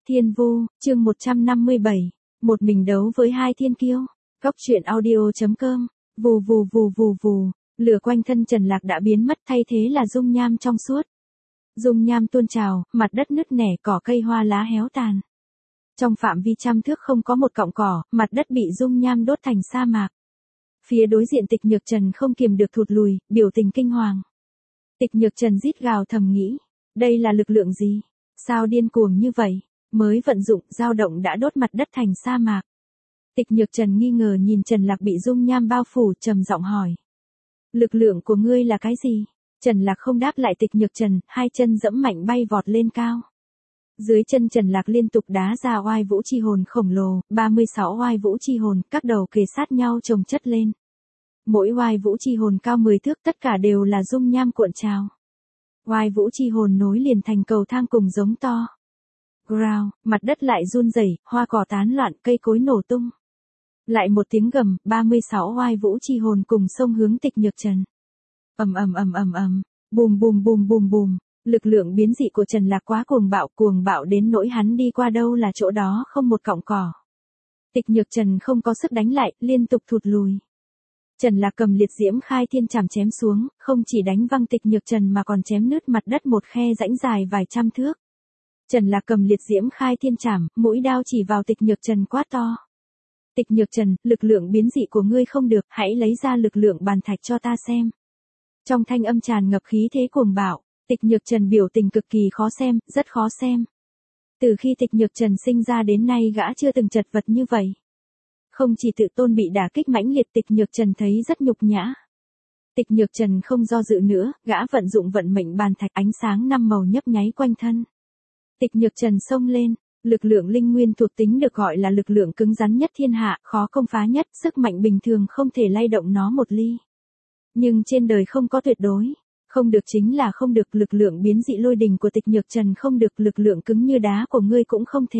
Thiên Vu, chương 157. Một mình đấu với hai thiên kiêu. Góc truyện audio.com. Vù vù vù vù vù, lửa quanh thân Trần Lạc đã biến mất, thay thế là dung nham trong suốt. Dung nham tuôn trào, mặt đất nứt nẻ, cỏ cây hoa lá héo tàn. Trong phạm vi trăm thước không có một cọng cỏ, mặt đất bị dung nham đốt thành sa mạc. Phía đối diện Tịch Nhược Trần không kiềm được thụt lùi, biểu tình kinh hoàng. Tịch Nhược Trần rít gào thầm nghĩ, đây là lực lượng gì? Sao điên cuồng như vậy? Mới vận dụng, dao động đã đốt mặt đất thành sa mạc. Tịch Nhược Trần nghi ngờ nhìn Trần Lạc bị dung nham bao phủ, trầm giọng hỏi. Lực lượng của ngươi là cái gì? Trần Lạc không đáp lại Tịch Nhược Trần, hai chân dẫm mạnh bay vọt lên cao. Dưới chân Trần Lạc liên tục đá ra oai vũ chi hồn khổng lồ, 36 oai vũ chi hồn, các đầu kề sát nhau chồng chất lên. Mỗi oai vũ chi hồn cao 10 thước, tất cả đều là dung nham cuộn trào. Oai vũ chi hồn nối liền thành cầu thang cùng giống to. Ground, mặt đất lại run rẩy, hoa cỏ tán loạn, cây cối nổ tung. Lại một tiếng gầm, 36 oai vũ chi hồn cùng xông hướng Tịch Nhược Trần. Ầm ầm ầm ầm ầm, bùm bùm bùm bùm bùm. Lực lượng biến dị của Trần Lạc quá cuồng bạo đến nỗi hắn đi qua đâu là chỗ đó không một cọng cỏ. Tịch Nhược Trần không có sức đánh lại, liên tục thụt lùi. Trần Lạc cầm liệt diễm khai thiên chảm chém xuống, không chỉ đánh văng Tịch Nhược Trần mà còn chém nứt mặt đất một khe rãnh dài vài trăm thước. Trần Lạc cầm liệt diễm khai thiên chảm, mũi đao chỉ vào Tịch Nhược Trần quát to. Tịch Nhược Trần, lực lượng biến dị của ngươi không được, hãy lấy ra lực lượng bàn thạch cho ta xem. Trong thanh âm tràn ngập khí thế cuồng bạo, Tịch Nhược Trần biểu tình cực kỳ khó xem, rất khó xem. Từ khi Tịch Nhược Trần sinh ra đến nay gã chưa từng chật vật như vậy. Không chỉ tự tôn bị đả kích mãnh liệt, Tịch Nhược Trần thấy rất nhục nhã. Tịch Nhược Trần không do dự nữa, gã vận dụng vận mệnh bàn thạch, ánh sáng năm màu nhấp nháy quanh thân. Tịch Nhược Trần xông lên, lực lượng linh nguyên thuộc tính được gọi là lực lượng cứng rắn nhất thiên hạ, khó công phá nhất, sức mạnh bình thường không thể lay động nó một ly. Nhưng trên đời không có tuyệt đối, không được chính là không được, lực lượng biến dị lôi đình của Tịch Nhược Trần không được, lực lượng cứng như đá của ngươi cũng không thể.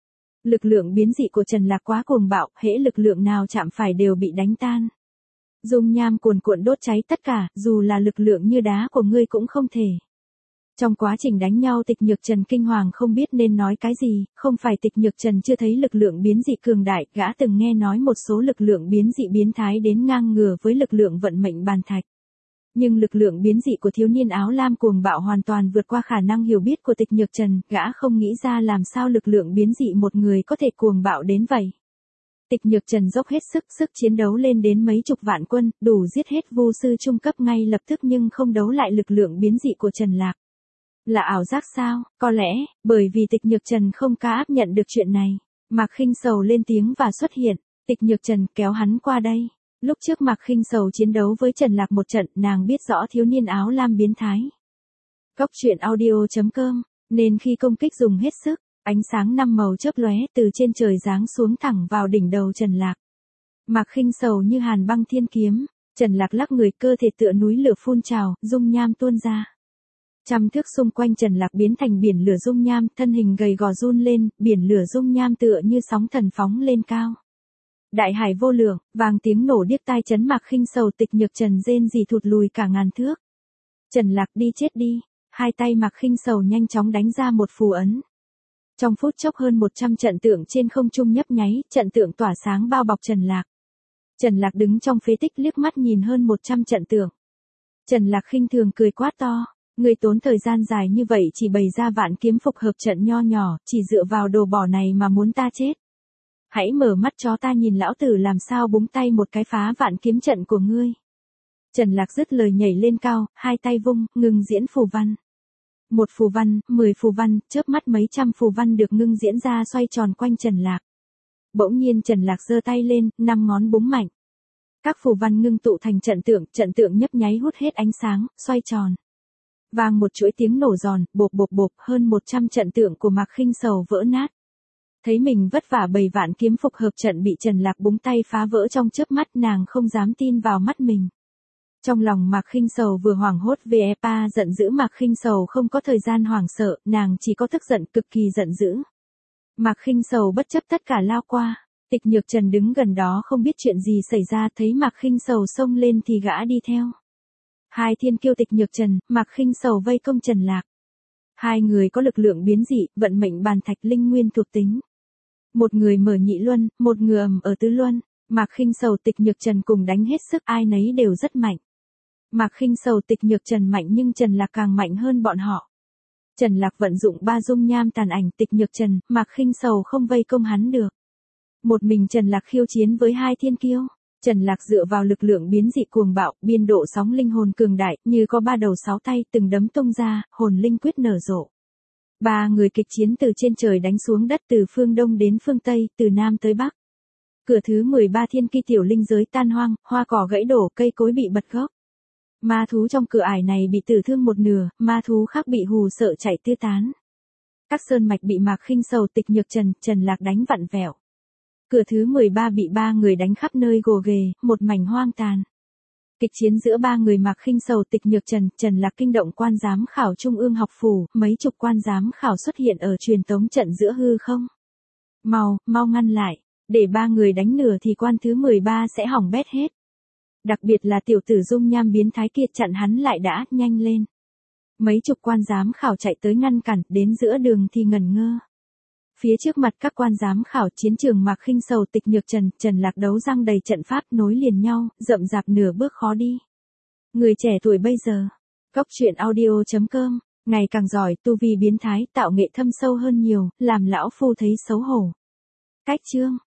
Lực lượng biến dị của Trần Lạc quá cuồng bạo, hễ lực lượng nào chạm phải đều bị đánh tan. Dung nham cuồn cuộn đốt cháy tất cả, dù là lực lượng như đá của ngươi cũng không thể. Trong quá trình đánh nhau Tịch Nhược Trần kinh hoàng không biết nên nói cái gì, không phải Tịch Nhược Trần chưa thấy lực lượng biến dị cường đại, gã từng nghe nói một số lực lượng biến dị biến thái đến ngang ngửa với lực lượng vận mệnh bàn thạch. Nhưng lực lượng biến dị của thiếu niên áo lam cuồng bạo hoàn toàn vượt qua khả năng hiểu biết của Tịch Nhược Trần, gã không nghĩ ra làm sao lực lượng biến dị một người có thể cuồng bạo đến vậy. Tịch Nhược Trần dốc hết sức chiến đấu lên đến mấy chục vạn quân, đủ giết hết vu sư trung cấp ngay lập tức nhưng không đấu lại lực lượng biến dị của Trần Lạc. Là ảo giác sao? Có lẽ, bởi vì Tịch Nhược Trần không ca áp nhận được chuyện này. Mạc Khinh Sầu lên tiếng và xuất hiện, Tịch Nhược Trần kéo hắn qua đây. Lúc trước Mạc Khinh Sầu chiến đấu với Trần Lạc một trận, nàng biết rõ thiếu niên áo lam biến thái. Góc truyện audio.com, nên khi công kích dùng hết sức, ánh sáng năm màu chớp lóe từ trên trời giáng xuống thẳng vào đỉnh đầu Trần Lạc. Mạc Khinh Sầu như hàn băng thiên kiếm, Trần Lạc lắc người, cơ thể tựa núi lửa phun trào, dung nham tuôn ra. Trăm thước xung quanh Trần Lạc biến thành biển lửa dung nham, thân hình gầy gò run lên, biển lửa dung nham tựa như sóng thần phóng lên cao. Đại hải vô lượng, vang tiếng nổ điếc tai chấn Mạc Khinh Sầu, Tịch Nhược Trần rên rỉ thụt lùi cả ngàn thước. Trần Lạc đi chết đi, hai tay Mạc Khinh Sầu nhanh chóng đánh ra một phù ấn. Trong phút chốc hơn 100 trận tượng trên không trung nhấp nháy, trận tượng tỏa sáng bao bọc Trần Lạc. Trần Lạc đứng trong phế tích liếc mắt nhìn hơn 100 trận tượng. Trần Lạc khinh thường cười quát to. Ngươi tốn thời gian dài như vậy chỉ bày ra vạn kiếm phục hợp trận nho nhỏ, chỉ dựa vào đồ bỏ này mà muốn ta chết. Hãy mở mắt cho ta nhìn lão tử làm sao búng tay một cái phá vạn kiếm trận của ngươi. Trần Lạc dứt lời nhảy lên cao, hai tay vung, ngừng diễn phù văn. Một phù văn, 10 phù văn, chớp mắt mấy trăm phù văn được ngưng diễn ra xoay tròn quanh Trần Lạc. Bỗng nhiên Trần Lạc giơ tay lên, 5 ngón búng mạnh. Các phù văn ngưng tụ thành trận tượng nhấp nháy hút hết ánh sáng, xoay tròn. Vang một chuỗi tiếng nổ giòn, bộp, hơn 100 trận tượng của Mạc Khinh Sầu vỡ nát. Thấy mình vất vả bày vạn kiếm phục hợp trận bị Trần Lạc búng tay phá vỡ trong chớp mắt, nàng không dám tin vào mắt mình. Trong lòng Mạc Khinh Sầu vừa hoảng hốt về giận dữ, Mạc Khinh Sầu không có thời gian hoảng sợ, nàng chỉ có tức giận, cực kỳ giận dữ. Mạc Khinh Sầu bất chấp tất cả lao qua. Tịch Nhược Trần đứng gần đó không biết chuyện gì xảy ra, thấy Mạc Khinh Sầu xông lên thì gã đi theo. Hai thiên kiêu Tịch Nhược Trần, Mạc Khinh Sầu vây công Trần Lạc. Hai người có lực lượng biến dị, vận mệnh bàn thạch linh nguyên thuộc tính. Một người mở nhị luân, một người ầm ở tứ luân. Mạc Khinh Sầu Tịch Nhược Trần cùng đánh hết sức, ai nấy đều rất mạnh. Mạc Khinh Sầu Tịch Nhược Trần mạnh nhưng Trần Lạc càng mạnh hơn bọn họ. Trần Lạc vận dụng 3 dung nham tàn ảnh Tịch Nhược Trần, Mạc Khinh Sầu không vây công hắn được. Một mình Trần Lạc khiêu chiến với hai thiên kiêu. Trần Lạc dựa vào lực lượng biến dị cuồng bạo, biên độ sóng linh hồn cường đại, như có 3 đầu 6 tay, từng đấm tung ra, hồn linh quyết nở rộ. Ba người kịch chiến từ trên trời đánh xuống đất, từ phương đông đến phương tây, từ nam tới bắc. Cửa thứ 13 thiên ki tiểu linh giới tan hoang, hoa cỏ gãy đổ, cây cối bị bật gốc. Ma thú trong cửa ải này bị tử thương một nửa, ma thú khác bị hù sợ chạy tứ tán. Các sơn mạch bị Mạc Khinh Sầu Tịch Nhược Trần, Trần Lạc đánh vặn vẹo. Cửa thứ 13 bị 3 người đánh khắp nơi gồ ghề, một mảnh hoang tàn. Kịch chiến giữa 3 người Mạc Khinh Sầu Tịch Nhược Trần, Trần Lạc kinh động quan giám khảo Trung ương học phủ, mấy chục quan giám khảo xuất hiện ở truyền tống trận giữa hư không. Mau ngăn lại, để 3 người đánh nửa thì quan thứ 13 sẽ hỏng bét hết. Đặc biệt là tiểu tử dung nham biến thái kia chặn hắn lại đã, nhanh lên. Mấy chục quan giám khảo chạy tới ngăn cản, đến giữa đường thì ngẩn ngơ. Phía trước mặt các quan giám khảo, chiến trường Mạc Khinh Sầu Tịch Nhược Trần, Trần Lạc đấu răng đầy trận pháp nối liền nhau, rậm rạp nửa bước khó đi. Người trẻ tuổi bây giờ. Cốc truyện audio.com, ngày càng giỏi, tu vi biến thái, tạo nghệ thâm sâu hơn nhiều, làm lão phu thấy xấu hổ. Cách chương.